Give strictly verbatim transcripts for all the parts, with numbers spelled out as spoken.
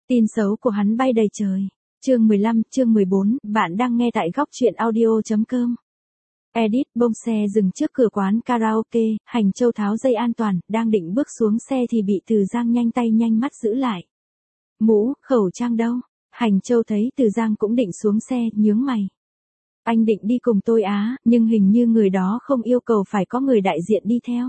Tin xấu của hắn bay đầy trời. Chương mười lăm, chương mười bốn, bạn đang nghe tại góc truyện audio chấm com. Edit bông xe dừng trước cửa quán karaoke, Hành Châu tháo dây an toàn, đang định bước xuống xe thì bị Từ Giang nhanh tay nhanh mắt giữ lại. Mũ, khẩu trang đâu? Hành Châu thấy Từ Giang cũng định xuống xe, nhướng mày. Anh định đi cùng tôi á, nhưng hình như người đó không yêu cầu phải có người đại diện đi theo.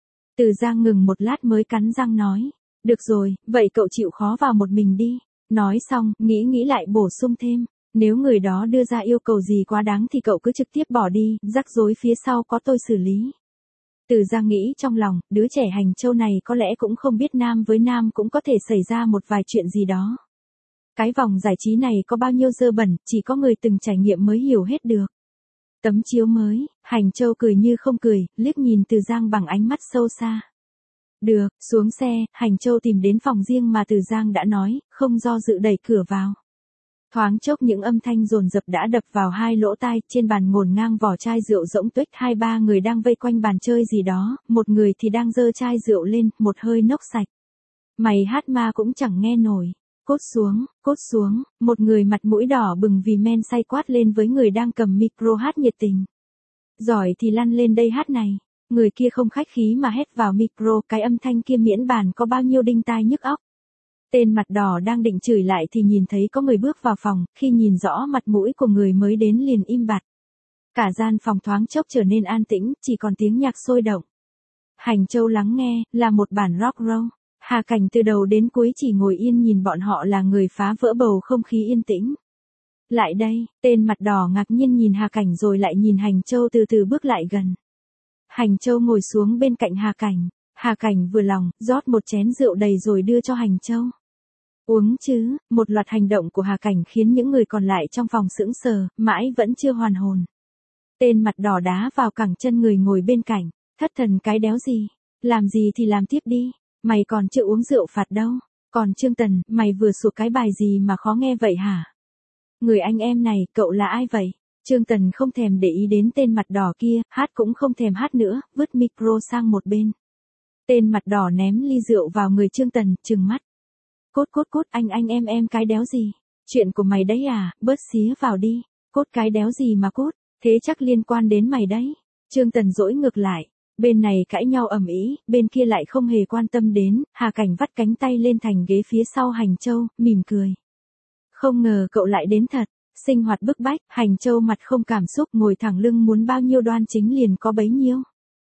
Từ Giang ngừng một lát mới cắn răng nói. Được rồi, vậy cậu chịu khó vào một mình đi. Nói xong, nghĩ nghĩ lại bổ sung thêm. Nếu người đó đưa ra yêu cầu gì quá đáng thì cậu cứ trực tiếp bỏ đi, rắc rối phía sau có tôi xử lý. Từ Giang nghĩ trong lòng, đứa trẻ Hành Châu này có lẽ cũng không biết nam với nam cũng có thể xảy ra một vài chuyện gì đó. Cái vòng giải trí này có bao nhiêu dơ bẩn, chỉ có người từng trải nghiệm mới hiểu hết được. Tấm chiếu mới, Hành Châu cười như không cười, liếc nhìn Từ Giang bằng ánh mắt sâu xa. Được, xuống xe, Hành Châu tìm đến phòng riêng mà Từ Giang đã nói, không do dự đẩy cửa vào. Thoáng chốc những âm thanh dồn dập đã đập vào hai lỗ tai, trên bàn ngổn ngang vỏ chai rượu rỗng tuếch, hai ba người đang vây quanh bàn chơi gì đó, một người thì đang giơ chai rượu lên, một hơi nốc sạch. Mày hát ma cũng chẳng nghe nổi. Cốt xuống, cốt xuống, một người mặt mũi đỏ bừng vì men say quát lên với người đang cầm micro hát nhiệt tình. Giỏi thì lăn lên đây hát này. Người kia không khách khí mà hét vào micro, cái âm thanh kia miễn bàn có bao nhiêu đinh tai nhức óc. Tên mặt đỏ đang định chửi lại thì nhìn thấy có người bước vào phòng, khi nhìn rõ mặt mũi của người mới đến liền im bặt. Cả gian phòng thoáng chốc trở nên an tĩnh, chỉ còn tiếng nhạc sôi động. Hành Châu lắng nghe, là một bản rock roll. Hà Cảnh từ đầu đến cuối chỉ ngồi yên nhìn bọn họ là người phá vỡ bầu không khí yên tĩnh. Lại đây, tên mặt đỏ ngạc nhiên nhìn Hà Cảnh rồi lại nhìn Hành Châu từ từ bước lại gần. Hành Châu ngồi xuống bên cạnh Hà Cảnh. Hà Cảnh vừa lòng, rót một chén rượu đầy rồi đưa cho Hành Châu. Uống chứ, một loạt hành động của Hà Cảnh khiến những người còn lại trong phòng sững sờ, mãi vẫn chưa hoàn hồn. Tên mặt đỏ đá vào cẳng chân người ngồi bên cạnh, thất thần cái đéo gì, làm gì thì làm tiếp đi, mày còn chưa uống rượu phạt đâu, còn Trương Tần, mày vừa sủa cái bài gì mà khó nghe vậy hả? Người anh em này, cậu là ai vậy? Trương Tần không thèm để ý đến tên mặt đỏ kia, hát cũng không thèm hát nữa, vứt micro sang một bên. Tên mặt đỏ ném ly rượu vào người Trương Tần, trừng mắt. Cốt cốt cốt, anh anh em em cái đéo gì? Chuyện của mày đấy à, bớt xía vào đi. Cốt cái đéo gì mà cốt, thế chắc liên quan đến mày đấy. Trương Tần dỗi ngược lại. Bên này cãi nhau ầm ĩ, bên kia lại không hề quan tâm đến. Hà Cảnh vắt cánh tay lên thành ghế phía sau Hành Châu, mỉm cười. Không ngờ cậu lại đến thật. Sinh hoạt bức bách, Hành Châu mặt không cảm xúc, ngồi thẳng lưng, muốn bao nhiêu đoan chính liền có bấy nhiêu.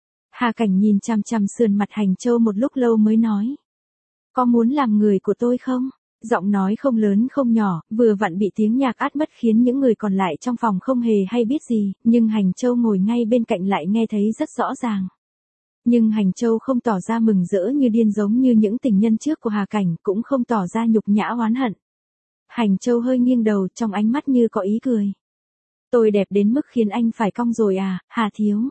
Hà Cảnh nhìn chằm chằm sườn mặt Hành Châu một lúc lâu mới nói. Có muốn làm người của tôi không? Giọng nói không lớn không nhỏ, vừa vặn bị tiếng nhạc át mất khiến những người còn lại trong phòng không hề hay biết gì, nhưng Hành Châu ngồi ngay bên cạnh lại nghe thấy rất rõ ràng. Nhưng Hành Châu không tỏ ra mừng rỡ như điên giống như những tình nhân trước của Hà Cảnh, cũng không tỏ ra nhục nhã oán hận. Hành Châu hơi nghiêng đầu, trong ánh mắt như có ý cười. Tôi đẹp đến mức khiến anh phải cong rồi à, Hà Thiếu.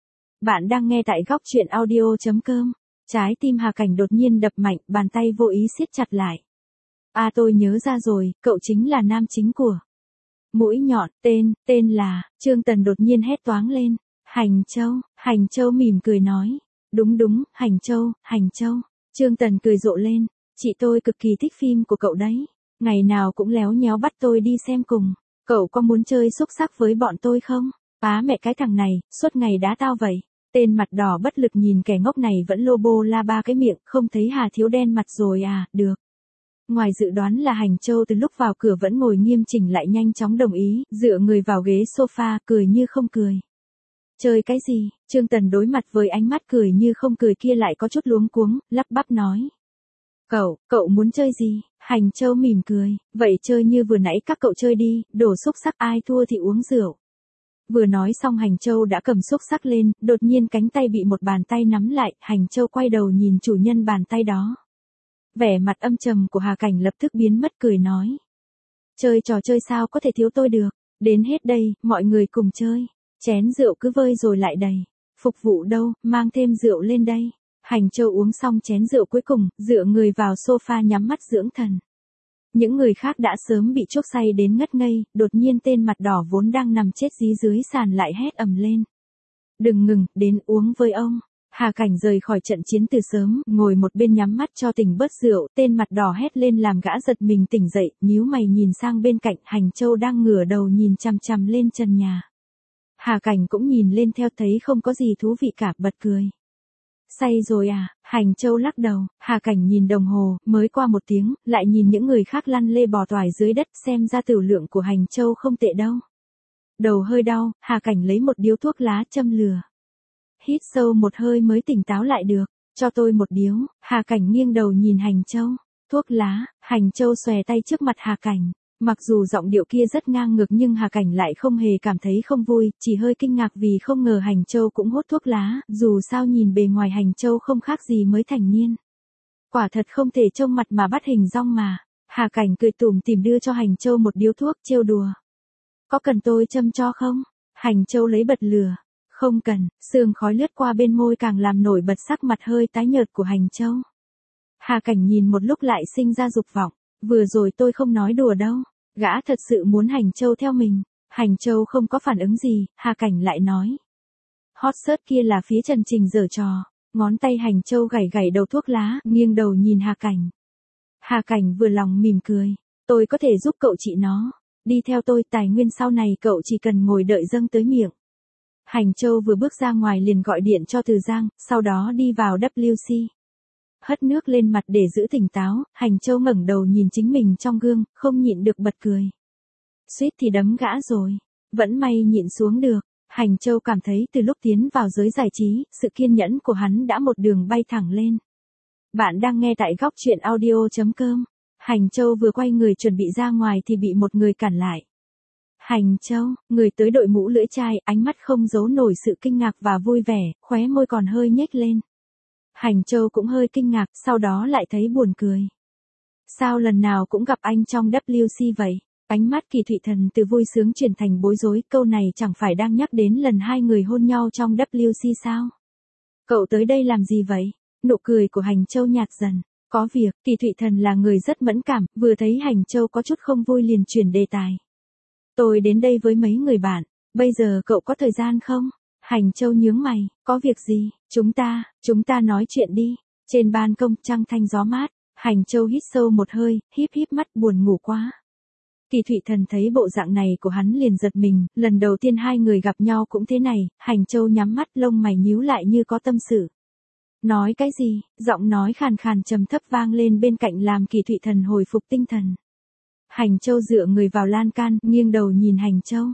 Bạn đang nghe tại góc truyện audio chấm com. Trái tim Hà Cảnh đột nhiên đập mạnh, bàn tay vô ý siết chặt lại. À tôi nhớ ra rồi, cậu chính là nam chính của Mũi Nhọn, tên, tên là, Trương Tần đột nhiên hét toáng lên. Hành Châu, Hành Châu mỉm cười nói. Đúng đúng, Hành Châu, Hành Châu. Trương Tần cười rộ lên. Chị tôi cực kỳ thích phim của cậu đấy. Ngày nào cũng léo nhéo bắt tôi đi xem cùng. Cậu có muốn chơi xúc sắc với bọn tôi không? Á mẹ cái thằng này, suốt ngày đá tao vậy. Tên mặt đỏ bất lực nhìn kẻ ngốc này vẫn lô bô la ba cái miệng, không thấy Hà Thiếu đen mặt rồi à, được. Ngoài dự đoán là Hành Châu từ lúc vào cửa vẫn ngồi nghiêm chỉnh lại nhanh chóng đồng ý, dựa người vào ghế sofa, cười như không cười. Chơi cái gì? Trương Tần đối mặt với ánh mắt cười như không cười kia lại có chút luống cuống, lắp bắp nói. Cậu, cậu muốn chơi gì? Hành Châu mỉm cười, vậy chơi như vừa nãy các cậu chơi đi, đổ xúc sắc ai thua thì uống rượu. Vừa nói xong Hành Châu đã cầm xúc sắc lên, đột nhiên cánh tay bị một bàn tay nắm lại, Hành Châu quay đầu nhìn chủ nhân bàn tay đó. Vẻ mặt âm trầm của Hà Cảnh lập tức biến mất, cười nói. Chơi trò chơi sao có thể thiếu tôi được, đến hết đây, mọi người cùng chơi. Chén rượu cứ vơi rồi lại đầy. Phục vụ đâu, mang thêm rượu lên đây. Hành Châu uống xong chén rượu cuối cùng, dựa người vào sofa nhắm mắt dưỡng thần. Những người khác đã sớm bị chuốc say đến ngất ngây, đột nhiên tên mặt đỏ vốn đang nằm chết dí dưới sàn lại hét ầm lên. Đừng ngừng, đến uống với ông. Hà Cảnh rời khỏi trận chiến từ sớm, ngồi một bên nhắm mắt cho tỉnh bớt rượu, tên mặt đỏ hét lên làm gã giật mình tỉnh dậy, nhíu mày nhìn sang bên cạnh, Hành Châu đang ngửa đầu nhìn chằm chằm lên trần nhà. Hà Cảnh cũng nhìn lên theo, thấy không có gì thú vị cả, bật cười. Say rồi à? Hành Châu lắc đầu. Hà Cảnh nhìn đồng hồ, mới qua một tiếng, lại nhìn những người khác lăn lê bò toài dưới đất, xem ra tửu lượng của Hành Châu không tệ đâu. Đầu hơi đau, Hà Cảnh lấy một điếu thuốc lá châm lửa. Hít sâu một hơi mới tỉnh táo lại được. Cho tôi một điếu. Hà Cảnh nghiêng đầu nhìn Hành Châu. Thuốc lá. Hành Châu xòe tay trước mặt Hà Cảnh. Mặc dù giọng điệu kia rất ngang ngược nhưng Hà Cảnh lại không hề cảm thấy không vui, chỉ hơi kinh ngạc vì không ngờ Hành Châu cũng hút thuốc lá, dù sao nhìn bề ngoài Hành Châu không khác gì mới thành niên. Quả thật không thể trông mặt mà bắt hình dong mà. Hà Cảnh cười tủm tỉm đưa cho Hành Châu một điếu thuốc, trêu đùa. Có cần tôi châm cho không? Hành Châu lấy bật lửa. Không cần, sương khói lướt qua bên môi càng làm nổi bật sắc mặt hơi tái nhợt của Hành Châu. Hà Cảnh nhìn một lúc lại sinh ra dục vọng. Vừa rồi tôi không nói đùa đâu. Gã thật sự muốn Hành Châu theo mình. Hành Châu không có phản ứng gì, Hà Cảnh lại nói. Hot search kia là phía Trần Trình giở trò. Ngón tay Hành Châu gảy gảy đầu thuốc lá, nghiêng đầu nhìn Hà Cảnh. Hà Cảnh vừa lòng mỉm cười. Tôi có thể giúp cậu chị nó. Đi theo tôi, tài nguyên sau này cậu chỉ cần ngồi đợi dâng tới miệng. Hành Châu vừa bước ra ngoài liền gọi điện cho Từ Giang, sau đó đi vào W C. Hất nước lên mặt để giữ tỉnh táo, Hành Châu ngẩng đầu nhìn chính mình trong gương, không nhịn được bật cười. Suýt thì đấm gã rồi. Vẫn may nhịn xuống được. Hành Châu cảm thấy từ lúc tiến vào giới giải trí, sự kiên nhẫn của hắn đã một đường bay thẳng lên. Bạn đang nghe tại góc truyện audio chấm com. Hành Châu vừa quay người chuẩn bị ra ngoài thì bị một người cản lại. Hành Châu, người tới đội mũ lưỡi chai, ánh mắt không giấu nổi sự kinh ngạc và vui vẻ, khóe môi còn hơi nhếch lên. Hành Châu cũng hơi kinh ngạc, sau đó lại thấy buồn cười. Sao lần nào cũng gặp anh trong W C vậy? Ánh mắt Kỳ Thụy Thần từ vui sướng chuyển thành bối rối, câu này chẳng phải đang nhắc đến lần hai người hôn nhau trong W C sao? Cậu tới đây làm gì vậy? Nụ cười của Hành Châu nhạt dần. Có việc, Kỳ Thụy Thần là người rất mẫn cảm, vừa thấy Hành Châu có chút không vui liền chuyển đề tài. Tôi đến đây với mấy người bạn, bây giờ cậu có thời gian không? Hành Châu nhướng mày, có việc gì? Chúng ta, chúng ta nói chuyện đi. Trên ban công trăng thanh gió mát, Hành Châu hít sâu một hơi, híp híp mắt buồn ngủ quá. Kỳ Thụy Thần thấy bộ dạng này của hắn liền giật mình, lần đầu tiên hai người gặp nhau cũng thế này, Hành Châu nhắm mắt lông mày nhíu lại như có tâm sự. Nói cái gì? Giọng nói khàn khàn trầm thấp vang lên bên cạnh làm Kỳ Thụy Thần hồi phục tinh thần. Hành Châu dựa người vào lan can, nghiêng đầu nhìn Hành Châu.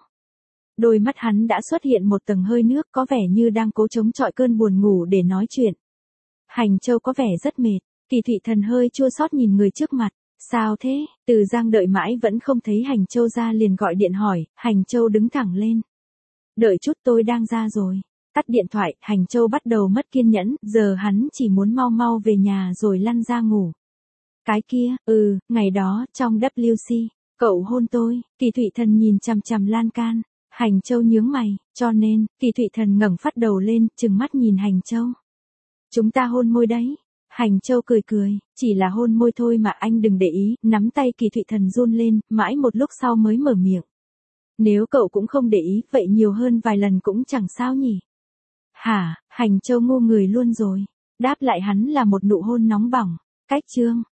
Đôi mắt hắn đã xuất hiện một tầng hơi nước, có vẻ như đang cố chống chọi cơn buồn ngủ để nói chuyện. Hành Châu có vẻ rất mệt, Kỳ Thụy Thần hơi chua xót nhìn người trước mặt. Sao thế? Từ Giang đợi mãi vẫn không thấy Hành Châu ra liền gọi điện hỏi, Hành Châu đứng thẳng lên. Đợi chút, tôi đang ra rồi. Tắt điện thoại, Hành Châu bắt đầu mất kiên nhẫn, giờ hắn chỉ muốn mau mau về nhà rồi lăn ra ngủ. Cái kia, ừ, ngày đó, trong W C, cậu hôn tôi. Kỳ Thụy Thần nhìn chằm chằm lan can. Hành Châu nhướng mày, cho nên, Kỳ Thụy Thần ngẩng phát đầu lên, trừng mắt nhìn Hành Châu. Chúng ta hôn môi đấy. Hành Châu cười cười, chỉ là hôn môi thôi mà anh đừng để ý, nắm tay Kỳ Thụy Thần run lên, mãi một lúc sau mới mở miệng. Nếu cậu cũng không để ý, vậy nhiều hơn vài lần cũng chẳng sao nhỉ. Hả? Hành Châu ngu người luôn rồi. Đáp lại hắn là một nụ hôn nóng bỏng. Cách chương.